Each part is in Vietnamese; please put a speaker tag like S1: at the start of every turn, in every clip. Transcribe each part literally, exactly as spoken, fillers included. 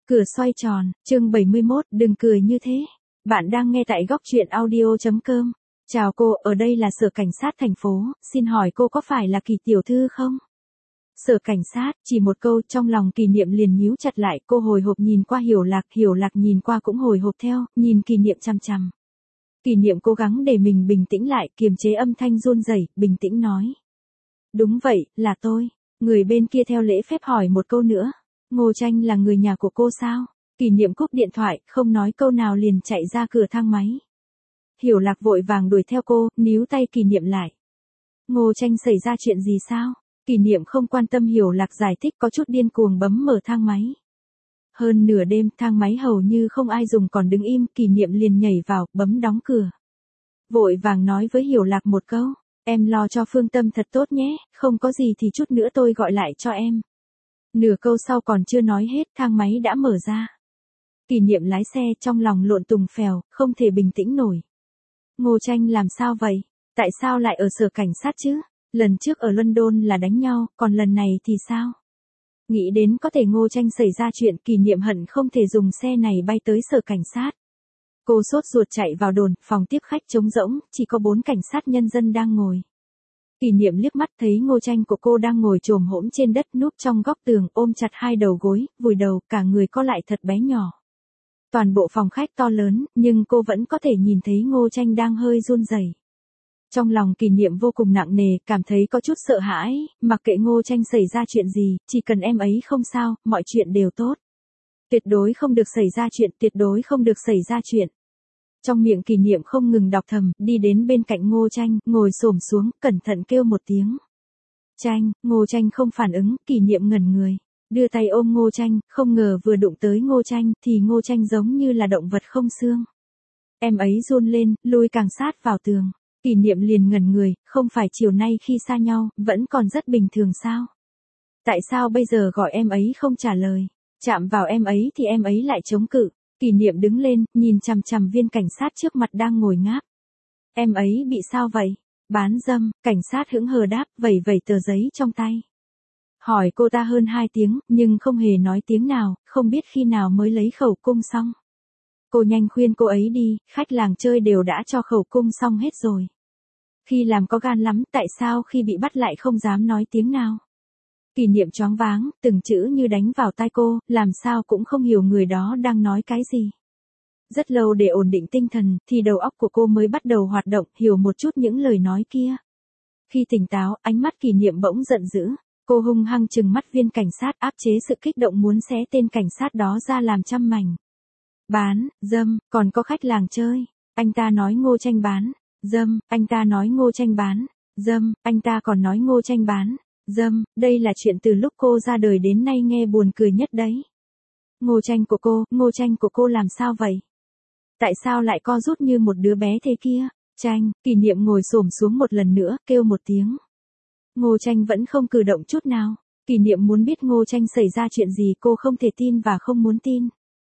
S1: Cửa xoay tròn, chương bảy mươi mốt, đừng cười như thế. Bạn đang nghe tại góc truyện audio chấm com. Chào cô, ở đây là sở cảnh sát thành phố, xin hỏi cô có phải là Kỳ tiểu thư không? Sở cảnh sát, chỉ một câu, trong lòng Kỷ Niệm liền nhíu chặt lại, cô hồi hộp nhìn qua Hiểu Lạc, Hiểu Lạc nhìn qua cũng hồi hộp theo, nhìn Kỷ Niệm chằm chằm. Kỷ Niệm cố gắng để mình bình tĩnh lại, kiềm chế âm thanh run rẩy, bình tĩnh nói. Đúng vậy, là tôi. Người bên kia theo lễ phép hỏi một câu nữa. Ngô Tranh là người nhà của cô sao? Kỷ Niệm cúp điện thoại, không nói câu nào liền chạy ra cửa thang máy. Hiểu Lạc vội vàng đuổi theo cô, níu tay Kỷ Niệm lại. Ngô Tranh xảy ra chuyện gì sao? Kỷ Niệm không quan tâm Hiểu Lạc giải thích, có chút điên cuồng bấm mở thang máy. Hơn nửa đêm, thang máy hầu như không ai dùng còn đứng im, Kỷ Niệm liền nhảy vào, bấm đóng cửa. Vội vàng nói với Hiểu Lạc một câu, em lo cho Phương Tâm thật tốt nhé, không có gì thì chút nữa tôi gọi lại cho em. Nửa câu sau còn chưa nói hết, thang máy đã mở ra. Kỷ Niệm lái xe trong lòng lộn tùng phèo, không thể bình tĩnh nổi. Ngô Tranh làm sao vậy? Tại sao lại ở sở cảnh sát chứ? Lần trước ở London là đánh nhau, còn lần này thì sao? Nghĩ đến có thể Ngô Tranh xảy ra chuyện, Kỷ Niệm hận không thể dùng xe này bay tới sở cảnh sát. Cô sốt ruột chạy vào đồn, phòng tiếp khách trống rỗng, chỉ có bốn cảnh sát nhân dân đang ngồi. Kỷ Niệm liếc mắt thấy Ngô Tranh của cô đang ngồi chồm hổm trên đất núp trong góc tường, ôm chặt hai đầu gối, vùi đầu, cả người co lại thật bé nhỏ. Toàn bộ phòng khách to lớn, nhưng cô vẫn có thể nhìn thấy Ngô Tranh đang hơi run rẩy. Trong lòng Kỷ Niệm vô cùng nặng nề, cảm thấy có chút sợ hãi, mặc kệ Ngô Tranh xảy ra chuyện gì, chỉ cần em ấy không sao, mọi chuyện đều tốt. Tuyệt đối không được xảy ra chuyện, tuyệt đối không được xảy ra chuyện. Trong miệng Kỷ Niệm không ngừng đọc thầm, đi đến bên cạnh Ngô Tranh, ngồi xổm xuống, cẩn thận kêu một tiếng. Tranh, Ngô Tranh không phản ứng, Kỷ Niệm ngẩn người, đưa tay ôm Ngô Tranh, không ngờ vừa đụng tới Ngô Tranh, thì Ngô Tranh giống như là động vật không xương. Em ấy run lên, lùi càng sát vào tường. Kỷ Niệm liền ngẩn người, không phải chiều nay khi xa nhau, vẫn còn rất bình thường sao? Tại sao bây giờ gọi em ấy không trả lời? Chạm vào em ấy thì em ấy lại chống cự. Kỷ Niệm đứng lên, nhìn chằm chằm viên cảnh sát trước mặt đang ngồi ngáp. Em ấy bị sao vậy? Bán dâm, cảnh sát hững hờ đáp, vẩy vẩy tờ giấy trong tay. Hỏi cô ta hơn hai tiếng, nhưng không hề nói tiếng nào, không biết khi nào mới lấy khẩu cung xong. Cô nhanh khuyên cô ấy đi, khách làng chơi đều đã cho khẩu cung xong hết rồi. Khi làm có gan lắm, tại sao khi bị bắt lại không dám nói tiếng nào? Kỷ Niệm choáng váng, từng chữ như đánh vào tai cô, làm sao cũng không hiểu người đó đang nói cái gì. Rất lâu để ổn định tinh thần, thì đầu óc của cô mới bắt đầu hoạt động, hiểu một chút những lời nói kia. Khi tỉnh táo, ánh mắt Kỷ Niệm bỗng giận dữ. Cô hung hăng trừng mắt viên cảnh sát, áp chế sự kích động muốn xé tên cảnh sát đó ra làm trăm mảnh. Bán, dâm, còn có khách làng chơi. Anh ta nói Ngô Tranh bán, dâm, anh ta nói Ngô Tranh bán, dâm, anh ta còn nói Ngô Tranh bán, dâm, đây là chuyện từ lúc cô ra đời đến nay nghe buồn cười nhất đấy. Ngô Tranh của cô, Ngô Tranh của cô làm sao vậy? Tại sao lại co rút như một đứa bé thế kia? Tranh, Kỷ Niệm ngồi xổm xuống một lần nữa, kêu một tiếng. Ngô Tranh vẫn không cử động chút nào. Kỷ Niệm muốn biết Ngô Tranh xảy ra chuyện gì, cô không thể tin và không muốn tin.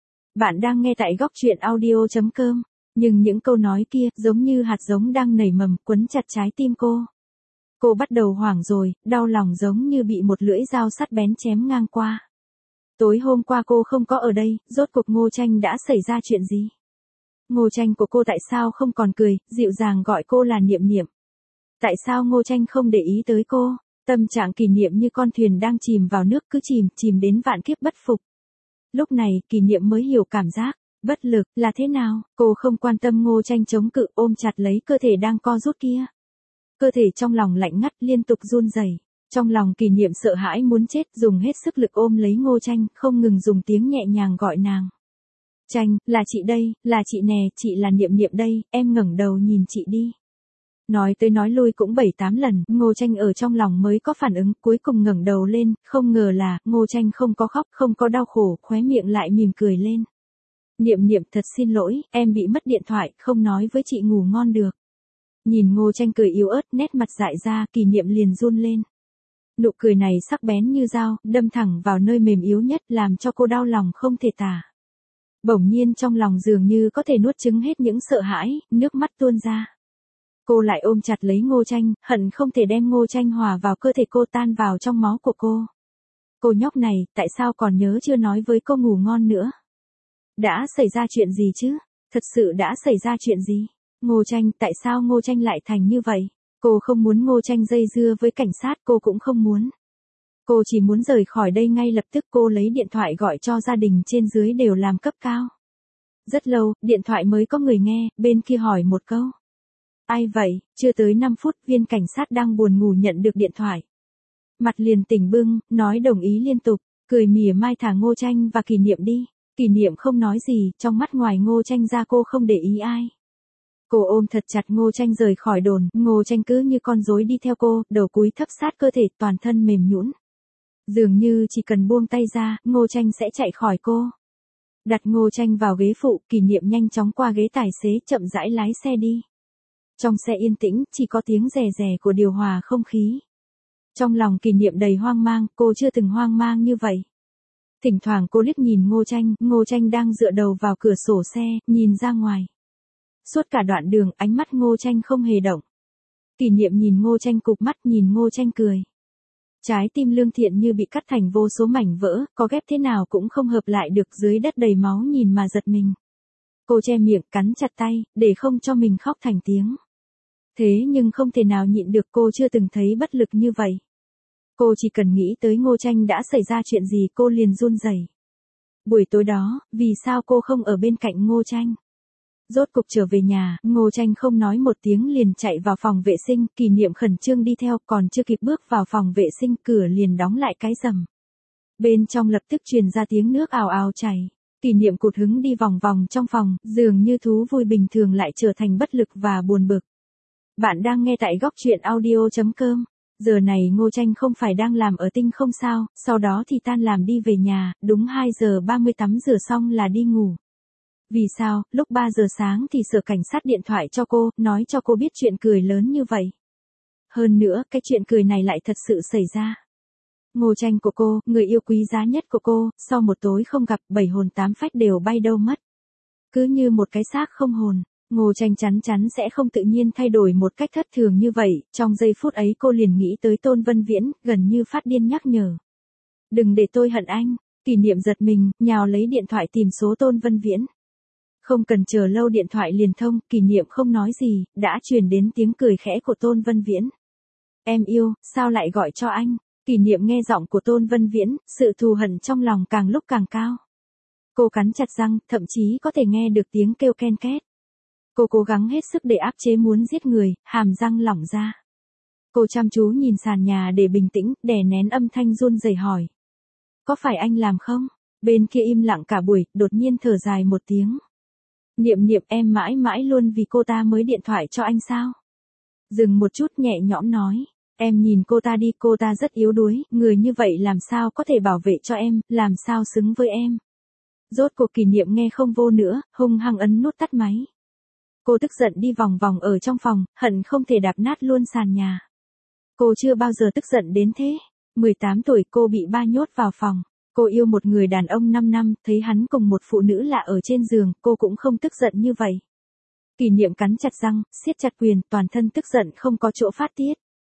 S1: Bạn đang nghe tại góc truyện audio chấm com, nhưng những câu nói kia giống như hạt giống đang nảy mầm, quấn chặt trái tim cô. Cô bắt đầu hoảng rồi, đau lòng giống như bị một lưỡi dao sắt bén chém ngang qua. Tối hôm qua cô không có ở đây, rốt cuộc Ngô Tranh đã xảy ra chuyện gì? Ngô Tranh của cô tại sao không còn cười, dịu dàng gọi cô là Niệm Niệm? Tại sao Ngô Tranh không để ý tới cô? Tâm trạng Kỷ Niệm như con thuyền đang chìm vào nước, cứ chìm, chìm đến vạn kiếp bất phục. Lúc này, Kỷ Niệm mới hiểu cảm giác bất lực là thế nào, cô không quan tâm Ngô Tranh chống cự, ôm chặt lấy cơ thể đang co rút kia. Cơ thể trong lòng lạnh ngắt, liên tục run rẩy. Trong lòng Kỷ Niệm sợ hãi muốn chết, dùng hết sức lực ôm lấy Ngô Tranh, không ngừng dùng tiếng nhẹ nhàng gọi nàng. Tranh, là chị đây, là chị nè, chị là Niệm Niệm đây, em ngẩng đầu nhìn chị đi. Nói tới nói lui cũng bảy tám lần, Ngô Tranh ở trong lòng mới có phản ứng, cuối cùng ngẩng đầu lên, không ngờ là, Ngô Tranh không có khóc, không có đau khổ, khóe miệng lại mỉm cười lên. Niệm Niệm thật xin lỗi, em bị mất điện thoại, không nói với chị ngủ ngon được. Nhìn Ngô Tranh cười yếu ớt, nét mặt dại ra, Kỷ Niệm liền run lên. Nụ cười này sắc bén như dao, đâm thẳng vào nơi mềm yếu nhất, làm cho cô đau lòng không thể tả. Bỗng nhiên trong lòng dường như có thể nuốt chửng hết những sợ hãi, nước mắt tuôn ra. Cô lại ôm chặt lấy Ngô Tranh, hận không thể đem Ngô Tranh hòa vào cơ thể cô, tan vào trong máu của cô. Cô nhóc này, tại sao còn nhớ chưa nói với cô ngủ ngon nữa? Đã xảy ra chuyện gì chứ? Thật sự đã xảy ra chuyện gì? Ngô Tranh, tại sao Ngô Tranh lại thành như vậy? Cô không muốn Ngô Tranh dây dưa với cảnh sát, cô cũng không muốn. Cô chỉ muốn rời khỏi đây ngay lập tức. Cô lấy điện thoại gọi cho gia đình trên dưới đều làm cấp cao. Rất lâu, điện thoại mới có người nghe, bên kia hỏi một câu. Ai vậy? Chưa tới năm phút, viên cảnh sát đang buồn ngủ nhận được điện thoại. Mặt liền tỉnh bưng, nói đồng ý liên tục, cười mỉa mai thả Ngô Tranh và Kỷ Niệm đi. Kỷ Niệm không nói gì, trong mắt ngoài Ngô Tranh ra cô không để ý ai. Cô ôm thật chặt Ngô Tranh rời khỏi đồn, Ngô Tranh cứ như con rối đi theo cô, đầu cúi thấp sát cơ thể, toàn thân mềm nhũn. Dường như chỉ cần buông tay ra, Ngô Tranh sẽ chạy khỏi cô. Đặt Ngô Tranh vào ghế phụ, Kỷ Niệm nhanh chóng qua ghế tài xế chậm rãi lái xe đi. Trong xe yên tĩnh, chỉ có tiếng rè rè của điều hòa không khí. Trong lòng Kỷ Niệm đầy hoang mang, cô chưa từng hoang mang như vậy. Thỉnh thoảng cô liếc nhìn Ngô Tranh, Ngô Tranh đang dựa đầu vào cửa sổ xe, nhìn ra ngoài. Suốt cả đoạn đường, ánh mắt Ngô Tranh không hề động. Kỷ Niệm nhìn Ngô Tranh cụp mắt, nhìn Ngô Tranh cười. Trái tim lương thiện như bị cắt thành vô số mảnh vỡ, có ghép thế nào cũng không hợp lại được, dưới đất đầy máu nhìn mà giật mình. Cô che miệng, cắn chặt tay, để không cho mình khóc thành tiếng. Thế nhưng không thể nào nhịn được, cô chưa từng thấy bất lực như vậy. Cô chỉ cần nghĩ tới Ngô Tranh đã xảy ra chuyện gì cô liền run rẩy. Buổi tối đó, vì sao cô không ở bên cạnh Ngô Tranh? Rốt cục trở về nhà, Ngô Tranh không nói một tiếng liền chạy vào phòng vệ sinh, Kỷ Niệm khẩn trương đi theo, còn chưa kịp bước vào phòng vệ sinh, cửa liền đóng lại cái rầm. Bên trong lập tức truyền ra tiếng nước ào ào chảy. Kỷ Niệm cụt hứng đi vòng vòng trong phòng, dường như thú vui bình thường lại trở thành bất lực và buồn bực. Bạn đang nghe tại góc truyện audio chấm com. Giờ này Ngô Tranh không phải đang làm ở Tinh không sao, sau đó thì tan làm đi về nhà, đúng hai giờ ba mươi tắm rửa xong là đi ngủ. Vì sao, lúc ba giờ sáng thì sở cảnh sát điện thoại cho cô, nói cho cô biết chuyện cười lớn như vậy. Hơn nữa, cái chuyện cười này lại thật sự xảy ra. Ngô Tranh của cô, người yêu quý giá nhất của cô, sau một tối không gặp, bảy hồn tám phách đều bay đâu mất. Cứ như một cái xác không hồn. Ngô Tranh chắn chắn sẽ không tự nhiên thay đổi một cách thất thường như vậy, trong giây phút ấy cô liền nghĩ tới Tôn Vân Viễn, gần như phát điên nhắc nhở. Đừng để tôi hận anh. Kỷ Niệm giật mình, nhào lấy điện thoại tìm số Tôn Vân Viễn. Không cần chờ lâu điện thoại liền thông, Kỷ Niệm không nói gì, đã truyền đến tiếng cười khẽ của Tôn Vân Viễn. Em yêu, sao lại gọi cho anh? Kỷ Niệm nghe giọng của Tôn Vân Viễn, sự thù hận trong lòng càng lúc càng cao. Cô cắn chặt răng, thậm chí có thể nghe được tiếng kêu ken két. Cô cố gắng hết sức để áp chế muốn giết người, hàm răng lỏng ra. Cô chăm chú nhìn sàn nhà để bình tĩnh, đè nén âm thanh run rẩy hỏi. Có phải anh làm không? Bên kia im lặng cả buổi, đột nhiên thở dài một tiếng. Niệm Niệm, em mãi mãi luôn vì cô ta mới điện thoại cho anh sao? Dừng một chút nhẹ nhõm nói. Em nhìn cô ta đi, cô ta rất yếu đuối, người như vậy làm sao có thể bảo vệ cho em, làm sao xứng với em. Rốt cuộc Kỷ Niệm nghe không vô nữa, hung hăng ấn nút tắt máy. Cô tức giận đi vòng vòng ở trong phòng, hận không thể đạp nát luôn sàn nhà. Cô chưa bao giờ tức giận đến thế. mười tám tuổi cô bị ba nhốt vào phòng. Cô yêu một người đàn ông năm năm, thấy hắn cùng một phụ nữ lạ ở trên giường, cô cũng không tức giận như vậy. Kỷ Niệm cắn chặt răng, siết chặt quyền, toàn thân tức giận không có chỗ phát tiết.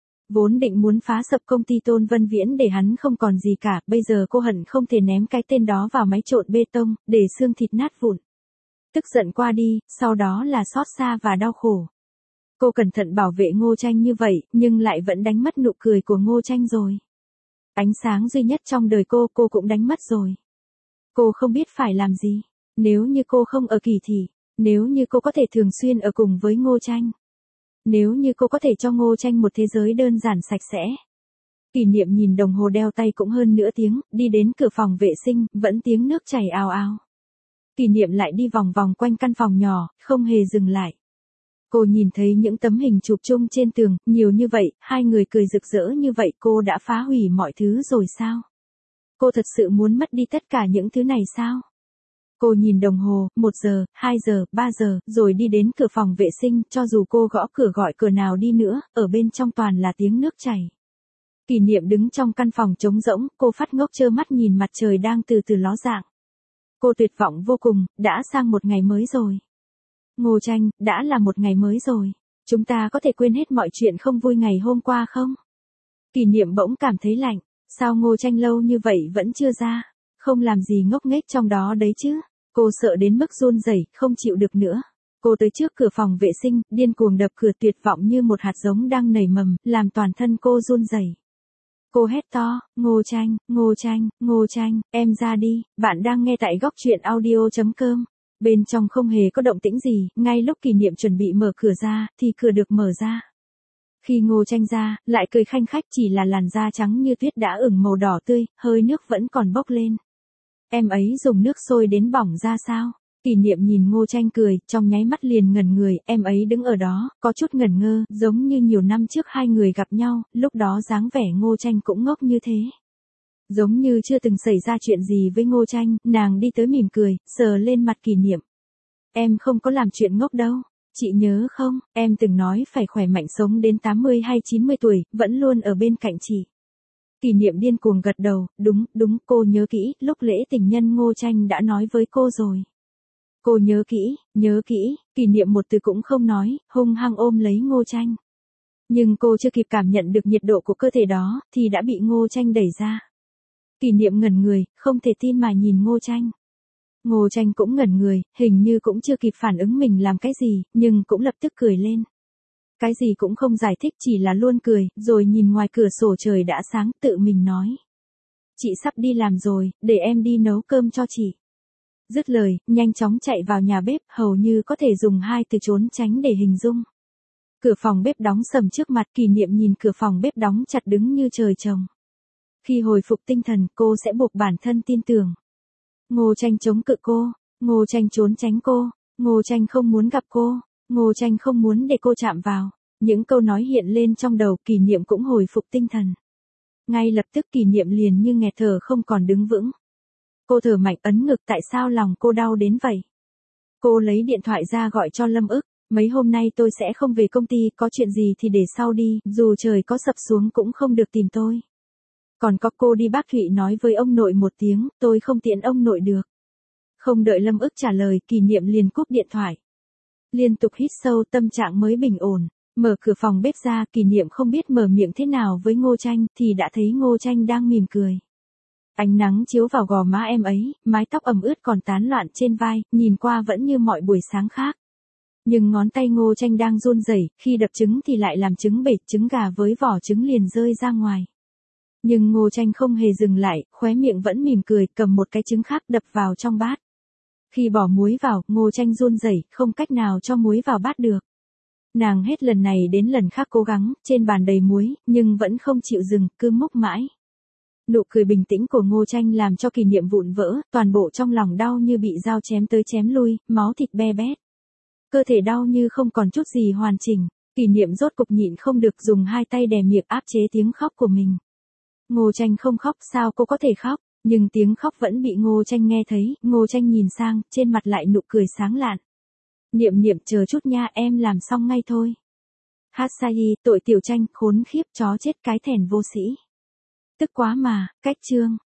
S1: Vốn định muốn phá sập công ty Tôn Vân Viễn để hắn không còn gì cả, bây giờ cô hận không thể ném cái tên đó vào máy trộn bê tông, để xương thịt nát vụn. Tức giận qua đi, sau đó là xót xa và đau khổ. Cô cẩn thận bảo vệ Ngô Tranh như vậy, nhưng lại vẫn đánh mất nụ cười của Ngô Tranh rồi. Ánh sáng duy nhất trong đời cô, cô cũng đánh mất rồi. Cô không biết phải làm gì. Nếu như cô không ở Kỳ Thị, nếu như cô có thể thường xuyên ở cùng với Ngô Tranh. Nếu như cô có thể cho Ngô Tranh một thế giới đơn giản sạch sẽ. Kỷ Niệm nhìn đồng hồ đeo tay cũng hơn nửa tiếng, đi đến cửa phòng vệ sinh, vẫn tiếng nước chảy ào ào. Kỷ Niệm lại đi vòng vòng quanh căn phòng nhỏ, không hề dừng lại. Cô nhìn thấy những tấm hình chụp chung trên tường, nhiều như vậy, hai người cười rực rỡ như vậy, cô đã phá hủy mọi thứ rồi sao? Cô thật sự muốn mất đi tất cả những thứ này sao? Cô nhìn đồng hồ, một giờ, hai giờ, ba giờ, rồi đi đến cửa phòng vệ sinh, cho dù cô gõ cửa gọi cửa nào đi nữa, ở bên trong toàn là tiếng nước chảy. Kỷ Niệm đứng trong căn phòng trống rỗng, cô phát ngốc trơ mắt nhìn mặt trời đang từ từ ló dạng. Cô tuyệt vọng vô cùng, đã sang một ngày mới rồi. Ngô Tranh, đã là một ngày mới rồi. Chúng ta có thể quên hết mọi chuyện không vui ngày hôm qua không? Kỷ Niệm bỗng cảm thấy lạnh. Sao Ngô Tranh lâu như vậy vẫn chưa ra? Không làm gì ngốc nghếch trong đó đấy chứ? Cô sợ đến mức run rẩy, không chịu được nữa. Cô tới trước cửa phòng vệ sinh, điên cuồng đập cửa tuyệt vọng như một hạt giống đang nảy mầm, làm toàn thân cô run rẩy. Cô hét to, Ngô Tranh, Ngô Tranh, Ngô Tranh, em ra đi, bạn đang nghe tại góc truyện audio.com. Bên trong không hề có động tĩnh gì, ngay lúc Kỷ Niệm chuẩn bị mở cửa ra, thì cửa được mở ra. Khi Ngô Tranh ra, lại cười khanh khách, chỉ là làn da trắng như tuyết đã ửng màu đỏ tươi, hơi nước vẫn còn bốc lên. Em ấy dùng nước sôi đến bỏng ra sao? Kỷ Niệm nhìn Ngô Tranh cười, trong nháy mắt liền ngẩn người, em ấy đứng ở đó, có chút ngẩn ngơ, giống như nhiều năm trước hai người gặp nhau, lúc đó dáng vẻ Ngô Tranh cũng ngốc như thế. Giống như chưa từng xảy ra chuyện gì với Ngô Tranh, nàng đi tới mỉm cười, sờ lên mặt Kỷ Niệm. Em không có làm chuyện ngốc đâu. Chị nhớ không, em từng nói phải khỏe mạnh sống đến tám mươi hay chín mươi tuổi, vẫn luôn ở bên cạnh chị. Kỷ Niệm điên cuồng gật đầu, đúng, đúng, cô nhớ kỹ, lúc lễ tình nhân Ngô Tranh đã nói với cô rồi. Cô nhớ kỹ, nhớ kỹ, Kỷ Niệm một từ cũng không nói, hung hăng ôm lấy Ngô Tranh. Nhưng cô chưa kịp cảm nhận được nhiệt độ của cơ thể đó, thì đã bị Ngô Tranh đẩy ra. Kỷ Niệm ngẩn người, không thể tin mà nhìn Ngô Tranh. Ngô Tranh cũng ngẩn người, hình như cũng chưa kịp phản ứng mình làm cái gì, nhưng cũng lập tức cười lên. Cái gì cũng không giải thích, chỉ là luôn cười, rồi nhìn ngoài cửa sổ trời đã sáng, tự mình nói. Chị sắp đi làm rồi, để em đi nấu cơm cho chị. Dứt lời, nhanh chóng chạy vào nhà bếp, hầu như có thể dùng hai từ trốn tránh để hình dung. Cửa phòng bếp đóng sầm trước mặt, Kỷ Niệm nhìn cửa phòng bếp đóng chặt đứng như trời trồng. Khi hồi phục tinh thần, cô sẽ buộc bản thân tin tưởng. Ngô Tranh chống cự cô, Ngô Tranh trốn tránh cô, Ngô Tranh không muốn gặp cô, Ngô Tranh không muốn để cô chạm vào. Những câu nói hiện lên trong đầu, Kỷ Niệm cũng hồi phục tinh thần. Ngay lập tức Kỷ Niệm liền như nghẹt thở không còn đứng vững. Cô thở mạnh ấn ngực, tại sao lòng cô đau đến vậy? Cô lấy điện thoại ra gọi cho Lâm Ức, mấy hôm nay tôi sẽ không về công ty, có chuyện gì thì để sau đi, dù trời có sập xuống cũng không được tìm tôi. Còn có cô đi Bác Thụy nói với ông nội một tiếng, tôi không tiện ông nội được. Không đợi Lâm Ức trả lời, Kỷ Niệm liền cúp điện thoại. Liên tục hít sâu, tâm trạng mới bình ổn. Mở cửa phòng bếp ra, Kỷ Niệm không biết mở miệng thế nào với Ngô Tranh, thì đã thấy Ngô Tranh đang mỉm cười. Ánh nắng chiếu vào gò má em ấy, mái tóc ẩm ướt còn tán loạn trên vai, nhìn qua vẫn như mọi buổi sáng khác. Nhưng ngón tay Ngô Tranh đang run rẩy, khi đập trứng thì lại làm trứng bể, trứng gà với vỏ trứng liền rơi ra ngoài. Nhưng Ngô Tranh không hề dừng lại, khóe miệng vẫn mỉm cười, cầm một cái trứng khác đập vào trong bát. Khi bỏ muối vào, Ngô Tranh run rẩy, không cách nào cho muối vào bát được. Nàng hết lần này đến lần khác cố gắng, trên bàn đầy muối, nhưng vẫn không chịu dừng, cứ múc mãi. Nụ cười bình tĩnh của Ngô Tranh làm cho Kỷ Niệm vụn vỡ, toàn bộ trong lòng đau như bị dao chém tới chém lui, máu thịt be bét. Cơ thể đau như không còn chút gì hoàn chỉnh, Kỷ Niệm rốt cục nhịn không được, dùng hai tay đè miệng áp chế tiếng khóc của mình. Ngô Tranh không khóc, sao cô có thể khóc? Nhưng tiếng khóc vẫn bị Ngô Tranh nghe thấy, Ngô Tranh nhìn sang, trên mặt lại nụ cười sáng lạn. Niệm Niệm chờ chút nha, em làm xong ngay thôi. Hát sai, tội tiểu Tranh, khốn khiếp chó chết cái thèn vô sĩ. Tức quá mà, cách chương.